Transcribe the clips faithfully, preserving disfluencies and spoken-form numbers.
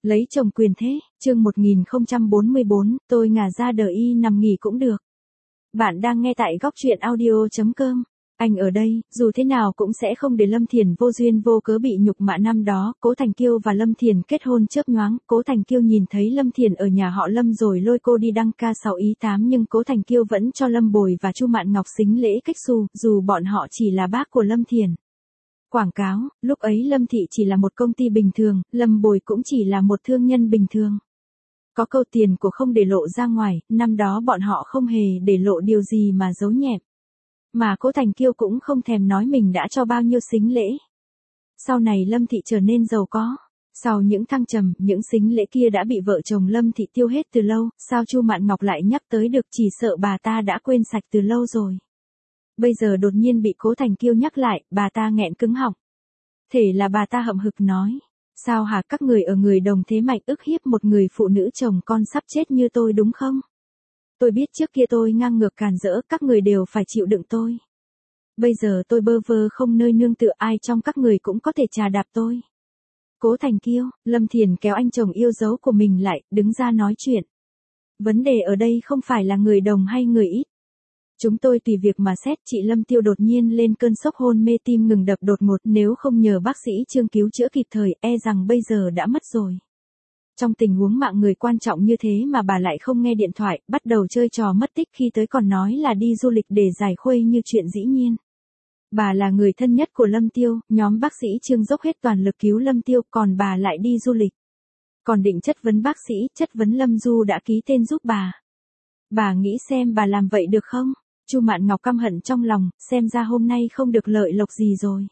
Lấy chồng quyền thế, chương một nghìn không trăm bốn mươi bốn, tôi ngả ra đờ y nằm nghỉ cũng được. Bạn đang nghe tại góc truyện audio chấm com. Anh ở đây, dù thế nào cũng sẽ không để Lâm Thiền vô duyên vô cớ bị nhục mạ. Năm đó, Cố Thành Kiêu và Lâm Thiền kết hôn chớp nhoáng, Cố Thành Kiêu nhìn thấy Lâm Thiền ở nhà họ Lâm rồi lôi cô đi đăng ca sáu ý tám, nhưng Cố Thành Kiêu vẫn cho Lâm Bồi và Chu Mạn Ngọc sính lễ cách xù, dù bọn họ chỉ là bác của Lâm Thiền. Quảng cáo, lúc ấy Lâm Thị chỉ là một công ty bình thường, Lâm Bồi cũng chỉ là một thương nhân bình thường. Có câu tiền của không để lộ ra ngoài, năm đó bọn họ không hề để lộ điều gì mà giấu nhẹm. Mà Cố Thành Kiêu cũng không thèm nói mình đã cho bao nhiêu sính lễ. Sau này Lâm Thị trở nên giàu có. Sau những thăng trầm, những sính lễ kia đã bị vợ chồng Lâm Thị tiêu hết từ lâu, sao Chu Mạn Ngọc lại nhắc tới được, chỉ sợ bà ta đã quên sạch từ lâu rồi. Bây giờ đột nhiên bị Cố Thành Kiêu nhắc lại, bà ta nghẹn cứng họng. Thể là bà ta hậm hực nói. Sao hả, các người ở người đồng thế mạnh ức hiếp một người phụ nữ chồng con sắp chết như tôi đúng không? Tôi biết trước kia tôi ngang ngược càn rỡ, các người đều phải chịu đựng tôi. Bây giờ tôi bơ vơ không nơi nương tựa, ai trong các người cũng có thể chà đạp tôi. Cố Thành Kiêu, Lâm Thiền kéo anh chồng yêu dấu của mình lại, đứng ra nói chuyện. Vấn đề ở đây không phải là người đồng hay người ít. Chúng tôi tùy việc mà xét. Chị Lâm Tiêu đột nhiên lên cơn sốc hôn mê, tim ngừng đập đột ngột, nếu không nhờ bác sĩ Trương cứu chữa kịp thời, e rằng bây giờ đã mất rồi. Trong tình huống mạng người quan trọng như thế mà bà lại không nghe điện thoại, bắt đầu chơi trò mất tích, khi tới còn nói là đi du lịch để giải khuây như chuyện dĩ nhiên. Bà là người thân nhất của Lâm Tiêu, nhóm bác sĩ Trương dốc hết toàn lực cứu Lâm Tiêu, còn bà lại đi du lịch. Còn định chất vấn bác sĩ, chất vấn Lâm Du đã ký tên giúp bà. Bà nghĩ xem bà làm vậy được không? Chu Mạn Ngọc căm hận trong lòng, xem ra hôm nay không được lợi lộc gì rồi.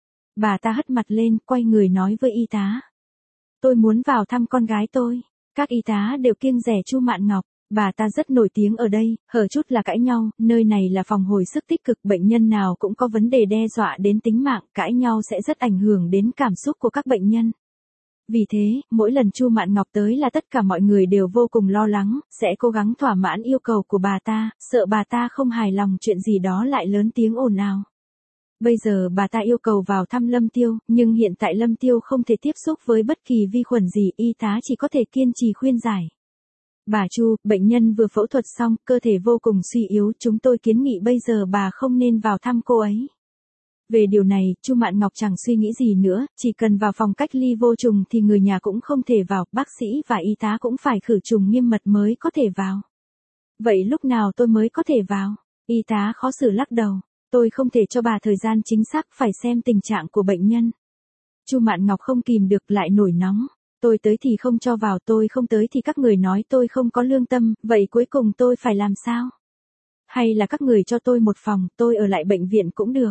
Bà ta hất mặt lên, quay người nói với y tá. Tôi muốn vào thăm con gái tôi. Các y tá đều kiêng dè Chu Mạn Ngọc. Bà ta rất nổi tiếng ở đây, hở chút là cãi nhau, nơi này là phòng hồi sức tích cực, bệnh nhân nào cũng có vấn đề đe dọa đến tính mạng, cãi nhau sẽ rất ảnh hưởng đến cảm xúc của các bệnh nhân. Vì thế, mỗi lần Chu Mạn Ngọc tới là tất cả mọi người đều vô cùng lo lắng, sẽ cố gắng thỏa mãn yêu cầu của bà ta, sợ bà ta không hài lòng chuyện gì đó lại lớn tiếng ồn ào. Bây giờ bà ta yêu cầu vào thăm Lâm Tiêu, nhưng hiện tại Lâm Tiêu không thể tiếp xúc với bất kỳ vi khuẩn gì, y tá chỉ có thể kiên trì khuyên giải. Bà Chu, bệnh nhân vừa phẫu thuật xong, cơ thể vô cùng suy yếu, chúng tôi kiến nghị bây giờ bà không nên vào thăm cô ấy. Về điều này, Chu Mạn Ngọc chẳng suy nghĩ gì nữa, chỉ cần vào phòng cách ly vô trùng thì người nhà cũng không thể vào, bác sĩ và y tá cũng phải khử trùng nghiêm mật mới có thể vào. Vậy lúc nào tôi mới có thể vào? Y tá khó xử lắc đầu. Tôi không thể cho bà thời gian chính xác, phải xem tình trạng của bệnh nhân. Chu Mạn Ngọc không kìm được lại nổi nóng. Tôi tới thì không cho vào, tôi không tới thì các người nói tôi không có lương tâm, vậy cuối cùng tôi phải làm sao? Hay là các người cho tôi một phòng, tôi ở lại bệnh viện cũng được.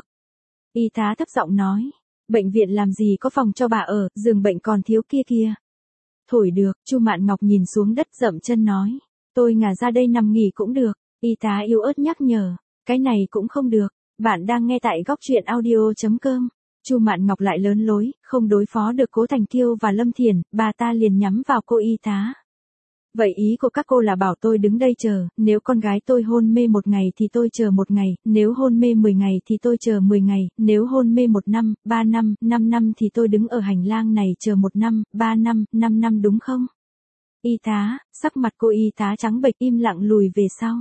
Y tá thấp giọng nói, bệnh viện làm gì có phòng cho bà ở, giường bệnh còn thiếu kia kia. Thổi được, Chu Mạn Ngọc nhìn xuống đất dậm chân nói, tôi ngả ra đây nằm nghỉ cũng được. Y tá yếu ớt nhắc nhở, cái này cũng không được. Bạn đang nghe tại góc truyện audio chấm com. Chu Mạn Ngọc lại lớn lối, không đối phó được Cố Thành Kiêu và Lâm Thiền, bà ta liền nhắm vào cô y tá. Vậy ý của các cô là bảo tôi đứng đây chờ, nếu con gái tôi hôn mê một ngày thì tôi chờ một ngày, nếu hôn mê mười ngày thì tôi chờ mười ngày, nếu hôn mê một năm, ba năm, năm năm thì tôi đứng ở hành lang này chờ một năm, ba năm, năm năm đúng không? Y tá, sắc mặt cô y tá trắng bệch im lặng lùi về sau.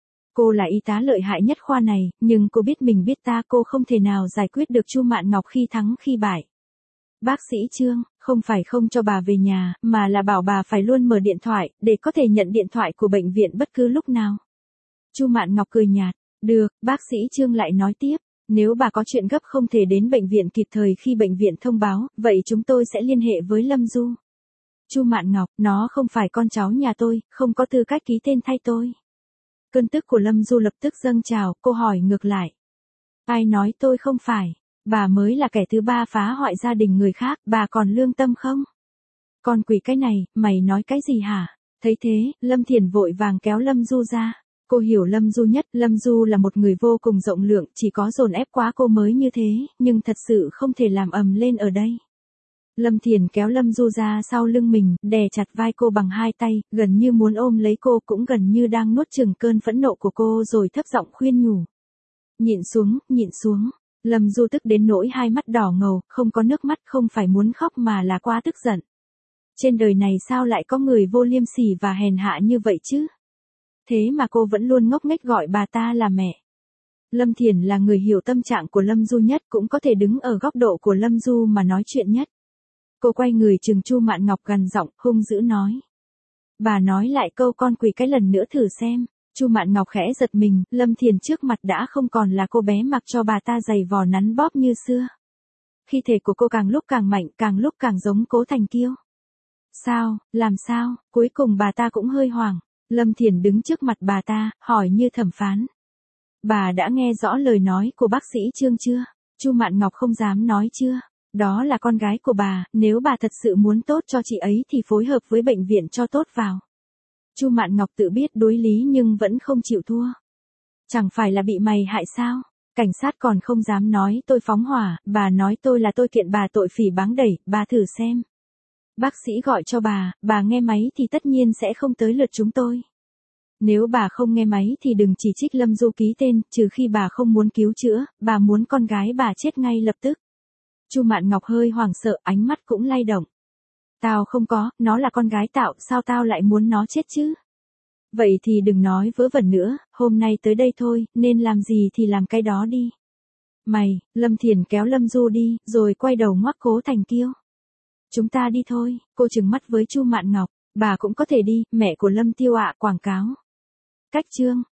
Cô là y tá lợi hại nhất khoa này, nhưng cô biết mình biết ta, cô không thể nào giải quyết được Chu Mạn Ngọc khi thắng khi bại. Bác sĩ Trương, không phải không cho bà về nhà, mà là bảo bà phải luôn mở điện thoại, để có thể nhận điện thoại của bệnh viện bất cứ lúc nào. Chu Mạn Ngọc cười nhạt, được, bác sĩ Trương lại nói tiếp, nếu bà có chuyện gấp không thể đến bệnh viện kịp thời khi bệnh viện thông báo, vậy chúng tôi sẽ liên hệ với Lâm Du. Chu Mạn Ngọc, nó không phải con cháu nhà tôi, không có tư cách ký tên thay tôi. Cơn tức của Lâm Du lập tức dâng trào, cô hỏi ngược lại. Ai nói tôi không phải, bà mới là kẻ thứ ba phá hoại gia đình người khác, bà còn lương tâm không? Con quỷ cái này, mày nói cái gì hả? Thấy thế, Lâm Thiền vội vàng kéo Lâm Du ra. Cô hiểu Lâm Du nhất, Lâm Du là một người vô cùng rộng lượng, chỉ có dồn ép quá cô mới như thế, nhưng thật sự không thể làm ầm lên ở đây. Lâm Thiền kéo Lâm Du ra sau lưng mình, đè chặt vai cô bằng hai tay, gần như muốn ôm lấy cô, cũng gần như đang nuốt chửng cơn phẫn nộ của cô, rồi thấp giọng khuyên nhủ. Nhịn xuống, nhịn xuống. Lâm Du tức đến nỗi hai mắt đỏ ngầu, không có nước mắt, không phải muốn khóc mà là quá tức giận. Trên đời này sao lại có người vô liêm sỉ và hèn hạ như vậy chứ? Thế mà cô vẫn luôn ngốc nghếch gọi bà ta là mẹ. Lâm Thiển là người hiểu tâm trạng của Lâm Du nhất, cũng có thể đứng ở góc độ của Lâm Du mà nói chuyện nhất. Cô quay người trừng Chu Mạn Ngọc gằn giọng, hung dữ nói. Bà nói lại câu con quỷ cái lần nữa thử xem. Chu Mạn Ngọc khẽ giật mình, Lâm Thiển trước mặt đã không còn là cô bé mặc cho bà ta giày vò nắn bóp như xưa. Khí thể của cô càng lúc càng mạnh, càng lúc càng giống Cố Thành Kiêu. Sao, làm sao, cuối cùng bà ta cũng hơi hoảng. Lâm Thiển đứng trước mặt bà ta, hỏi như thẩm phán. Bà đã nghe rõ lời nói của bác sĩ Trương chưa? Chu Mạn Ngọc không dám nói chưa. Đó là con gái của bà, nếu bà thật sự muốn tốt cho chị ấy thì phối hợp với bệnh viện cho tốt vào. Chu Mạn Ngọc tự biết đối lý nhưng vẫn không chịu thua. Chẳng phải là bị mày hại sao? Cảnh sát còn không dám nói tôi phóng hỏa, bà nói tôi là tôi kiện bà tội phỉ báng đẩy, bà thử xem. Bác sĩ gọi cho bà, bà nghe máy thì tất nhiên sẽ không tới lượt chúng tôi. Nếu bà không nghe máy thì đừng chỉ trích Lâm Du ký tên, trừ khi bà không muốn cứu chữa, bà muốn con gái bà chết ngay lập tức. Chu Mạn Ngọc hơi hoảng sợ, ánh mắt cũng lay động. Tao không có, nó là con gái tao, sao tao lại muốn nó chết chứ? Vậy thì đừng nói vớ vẩn nữa, hôm nay tới đây thôi, nên làm gì thì làm cái đó đi. Mày, Lâm Thiển kéo Lâm Du đi, rồi quay đầu ngoắc Cố Thành Kiêu. Chúng ta đi thôi, cô trừng mắt với Chu Mạn Ngọc, bà cũng có thể đi, mẹ của Lâm Tiêu ạ, quảng cáo. Cách chương